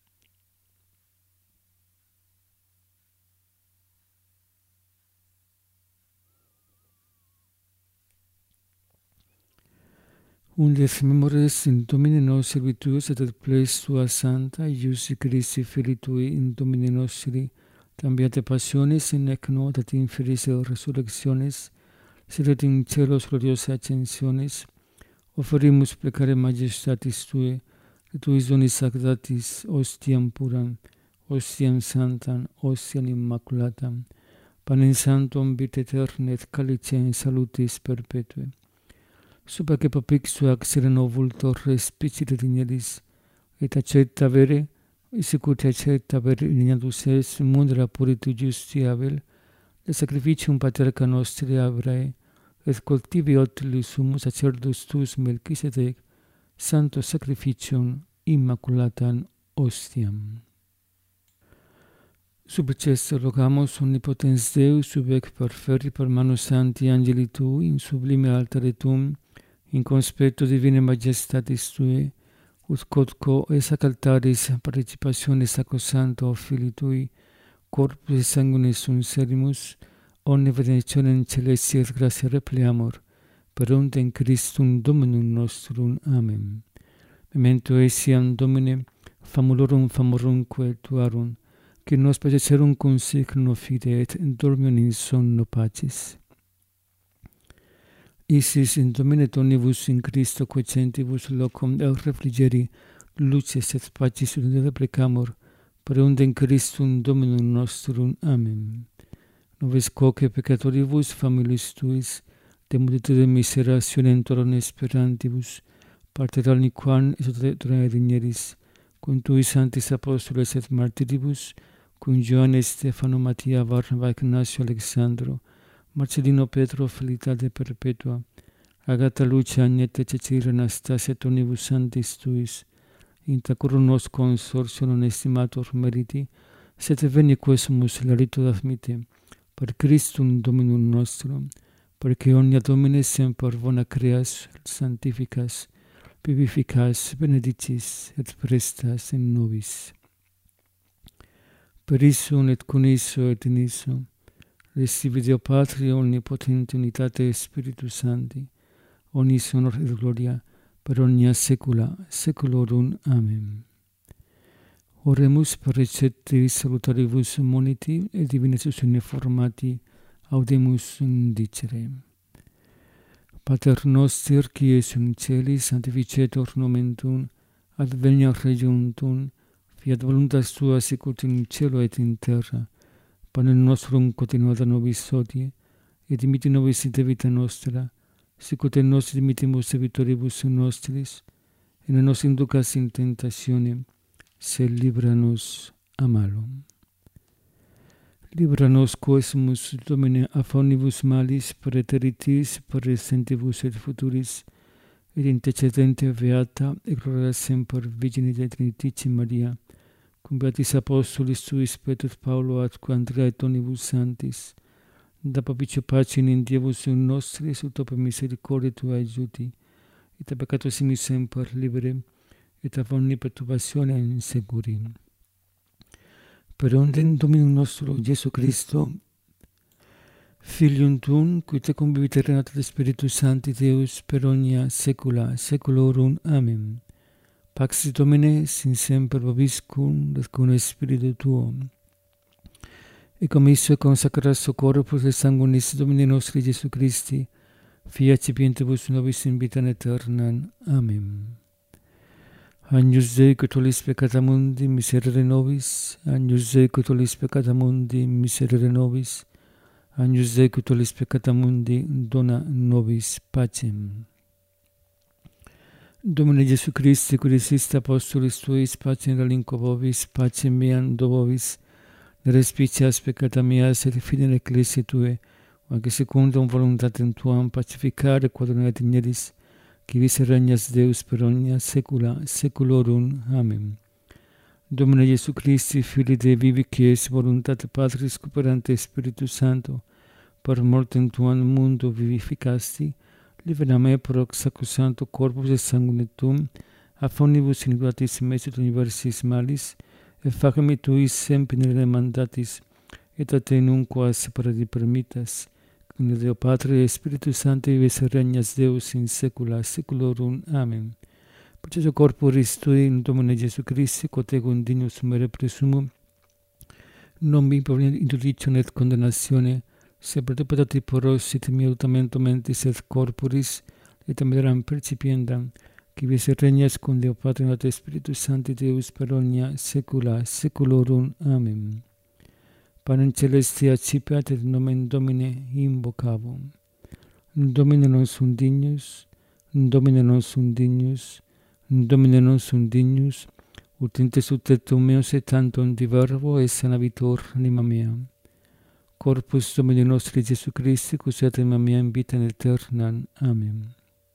Undes memores in Domine nostri virtuos et et pleis tua santa, Iusi Christi Filii Tui in Domine nostri, cambiate passiones in ec nod et inferis resurrectiones, sed et in celos gloriosa ascensiones, offerimus plecare majestatis Tue, et Tuis donis sacratis, ostiam puram, ostiam santam, ostiam immaculatam, panem sanctum vitae aeterna et calicem salutis perpetue. Super que papixu ac sereno vultor respicit digneris, et accetta vere, sicut accetta vere ignadus es mundera puritu justiavel, de sacrificium paterca nostri Abrae, et cultivi otilis sumus sacerdus tuus Melchisedec, santo sacrificium immaculatam ostiam. Subceste rogamus omnipotens Deus, sub ec perferri per manus santi angeli Tui, in sublime altare Tuum, in conspecto divine majestatis Tue, ut quodco es ac altaris participationis sacrosanto Filii Tui, corpus et sanguinis sunt serimus, omne benedictionem celesti et gratia repleamur, per untem Christum Dominum nostrum. Amen. Memento etiam Domine, famulorum famorumque Tuarum, qui nos padecerum consecno fide et dormium in sonno pacis. Isis in Domine tonibus in Christo quecentibus locum el refrigeri, luces et pacis ut deprecamur, per untem Christum Dominum nostrum. Amen. Nobis quoque peccatoribus familis Tuis, de multitude miserationem torum esperantibus, parteral niquam exultationem digneris, cum Tui sanctis apostoles et martiribus, cum Ioanne, Stefano, Mattia, Barnaba, Ignacio, Alexandro, Marcelino, Petro, Felicitate perpetua, Agata, Lucia, Agnete, Cecilia, Anastasia, tonibus sanctis Tuis, intra curum nos consortio non estimator meriti, sed veni quesumus larito admite, per Christum Dominum nostrum, perque omnia Domine semper bona creas, sanctificas, vivificas, benedicis et prestas in nobis. Per issum et con isso et in isso, recibi Deo Patria omnipotente unitate Spiritus Sancti, omnis honor et gloria, per omnia saecula saeculorum. Amen. Oremus per recepti salutaribus moniti et divinesus uniformati audemus dicere. Pater noster, qui es in celis, sanctificetur nomen Tuum, adveniat regnum Tuum, fiat voluntas Tua sicut in cielo et in terra. Panem nostrum quotidianum nobis hodie, et dimitti nobis debita nostra, sicut et nos dimittimus debitoribus nostris, et ne nos inducas in tentationem, sed libera nos a malo. Libera nos quesumus, Domine, a omnibus malis, praeteritis, praesentibus et futuris, et intercedente beata, et gloria semper Virgine Dei Trinitici Maria, cum beatis apostolis suis Petrus Paulo atque Andrea et omnibus sanctis, da propicio pacem in Dievus nostris, ut per misericordia Tua aiuti, et a peccatos simis semper libere, et a omni perturbatione insecuri. Per ontem Dominum nostro Iesu Christo, Filium Tuum, qui te convivit Renata Spiritus Sancti Deus per omnia saecula saeculorum. Amen. Pax Domine sin semper vobiscum, et cum Spiritu Tuo. Et commisso consacrato corpus et sanguinis Domini nostri Iesu Christi, fiat cipientibus nobis in vitam aeternam. Amen. Agnus Dei, que tollis peccata mundi, miserere nobis. Agnus Dei, que tollis peccata mundi, miserere nobis. Agnus Dei, que tollis peccata mundi, dona nobis pacem. Domine Iesu Christi, qui diciste apostolis Tuis, pacem relinquo vobis, pacem meam do vobis, ne respicias peccata meas et fidei ecclesiae Tuae, anche secundum voluntatem Tuam pacificare quadrum et igneris, qui vis regnas Deus per omnia saecula saeculorum. Amen. Domine Iesu Christi, Filii Dei vivi, quies voluntate Patris cooperante Spiritus Sancto, per mortem Tuam mundo vivificasti, libera me pro sacrosancto corpus et sanguine Tuum, a omnibus iniquitas meis et universis malis, et facem Tuis semper mandatis, et a Te nunquam separati permittas, cum Deo Patre et Spiritus Sancti vis regnas Deus in saecula saeculorum. Amen. Processo corporis Tui in Domine Iesu Christi, quod ego dignus mere presumum, non mi proveniat interdictione et condemnatione, sed perdepatati poros sit mio lutamento mentis et corporis, et ameram percipiendam, qui vis regnas cum Deo Patre et Spiritus Sancti Deus per omnia saecula saeculorum. Amen. Panem celestia accipiat et nomen Domine invocavo. Domine non sum dignus, Domine non sum dignus, Domine non sum dignus, ut in te subtectum meus et tantum di verbo et sanavitor anima mea. Corpus Domini nostri Iesu Christi, cusiat anima mea in vitam aeternam. Amen.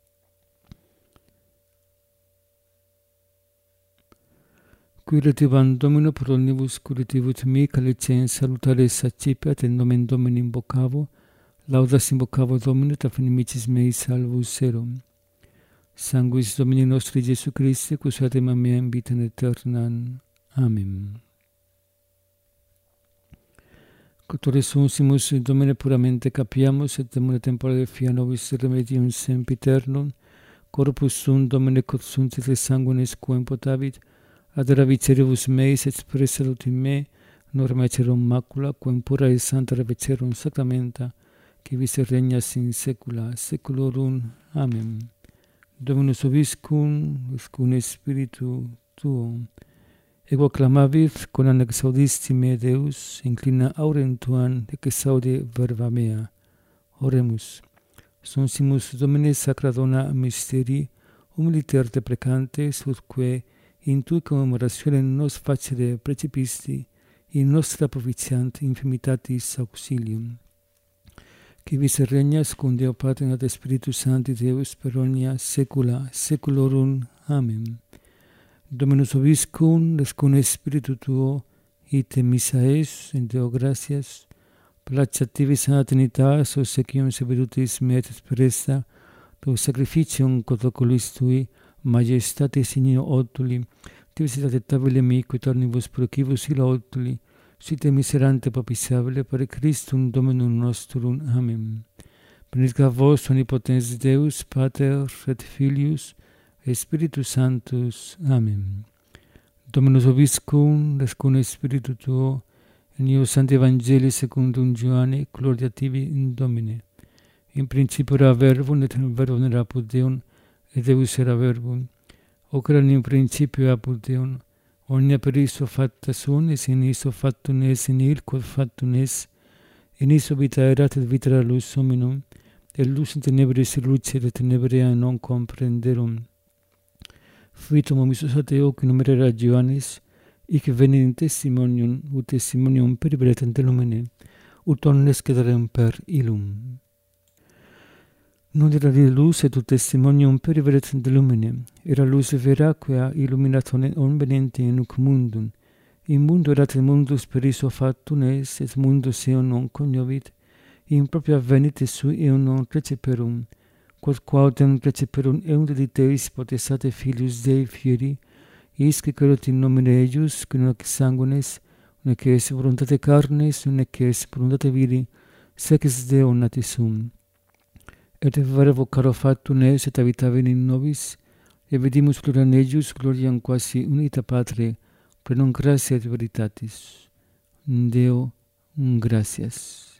Curativam Domino pro omnibus curativus mi, calicens salutares accipiat et nomen Domini invocavo, laudas invocavo Domine, et af inimicis mei salvus erum. Sanguis Domini nostri Iesu Christi, cusiat anima mea in vitam aeternam. Amen. Cotore sunsimus Domine puramente capiamus, et demone temporale fia nobis remedium sempiternum, corpus sum Domine quod sunt et sanguinis quem potavit, ad viceribus meis expresserunt in me, norma cerum macula, quem pura et santa revecerum sacramenta, qui vis regnas in saecula saeculorum. Amen. Dominus vobiscum, et cum Spiritu Tuo. Ego clamavit, conan exaudisti me Deus, inclina aurem Tuam, et exaudi verba mea. Oremus. Sonsimus Domine sacra dona mysterii, humiliter te precantes, utque in Tui commemoratione nos facere precipisti, in nostra proficiant infimitatis auxilium. Qui vis regnas cum Deo Patre et Spiritus Sancti Deus per omnia saecula saeculorum. Amen. Dominus vobiscum, et cum Spiritu Tuo, ite missa es, in Deo gratias, placeat tibi sana Trinitas, obsequium servitutis me et expressa, tu sacrificium quod oculis Tui, majestatis in io otuli, diversitate tabile mi, quid omnibus procibus illa otuli, site miserante propitiabile per Christum Dominum nostrum. Amen. Benedicat vos omnipotens Deus, Pater et Filius et Spiritus Sanctus. Amen. Dominus vobiscum, et cum Spiritu Tuo, in io Sancti Evangelii secundum Ioanne, gloria tibi in Domine. In principio era verbum, et verbum era apud Deum, et Deus era verbum. Hoc erat in principio apud Deum. Omnia per iso facta sunt, et in iso factum es, in il quod factum es. In iso vita erat, et vita era lux hominum, et lux in tenebris lucet, et tenebrea non comprenderum. Fuitum omissus ad eo, qui numer erat Ioannis, hic veni in testimonium, ut testimonium per veretem de lumine, ut omnes cederem per illum. Non era die luz et ut testimonium per veretem de lumine, era luz vera quia illuminat omnibente in nunc mundum. In mundo erat in mundus per iso factum es, et mundus eum non cognovit, in propria venite sui eum non receperum, quod quaudem receperum eum dediteis potestate filius Dei fieri, isque querut in nomine eius, qui non ex sanguinis, non ex voluntate carnis, non ex voluntate viri, sec ex Deo nati sum. Et vere vocaro factum es, et habitavit in nobis, et vidimus gloriam eius, gloriam quasi unita Patre, plenum gratia et veritatis. Deo, gratias.